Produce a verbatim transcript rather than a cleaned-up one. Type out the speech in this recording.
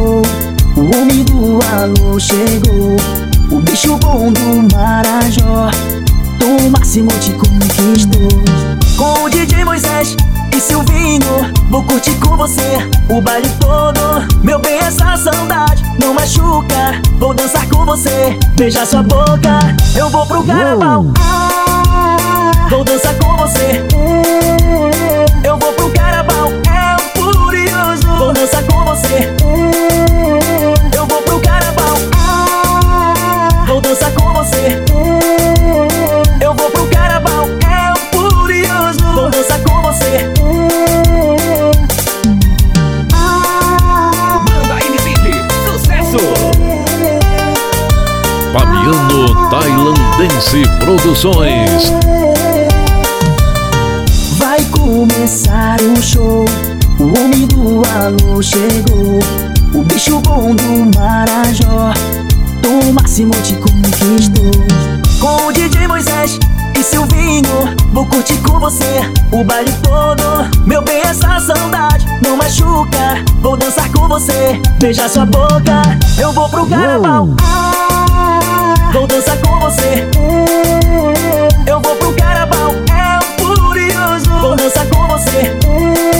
show, o homem do alô chegou, o bicho bom do Marajó, Tom Máximo te conquistou. Com o D J Moisés e Silvinho, vou curtir com você o baile todo. Meu bem, essa saudade não machuca, vou dançar com você, beijar sua boca. Eu vou pro carnaval, vou dançar com você. Eu vou pro carnaval, é o furioso, vou dançar com você. Eu vou pro carnaval, vou dançar com você. Eu vou pro carnaval, é o furioso, vou dançar com você. Banda M V, sucesso! Fabiano Tailandense Produções. Vai começar o show, o homem do alô chegou, o bicho bom do Marajó, Tom Máximo te conquistou. Com o D J Moisés e Silvinho, vou curtir com você o baile todo. Meu bem, essa saudade não machuca, vou dançar com você, beijar sua boca. Eu vou pro carnaval, vou dançar com você. Eu vou pro carnaval, é o furioso, vou dançar com você.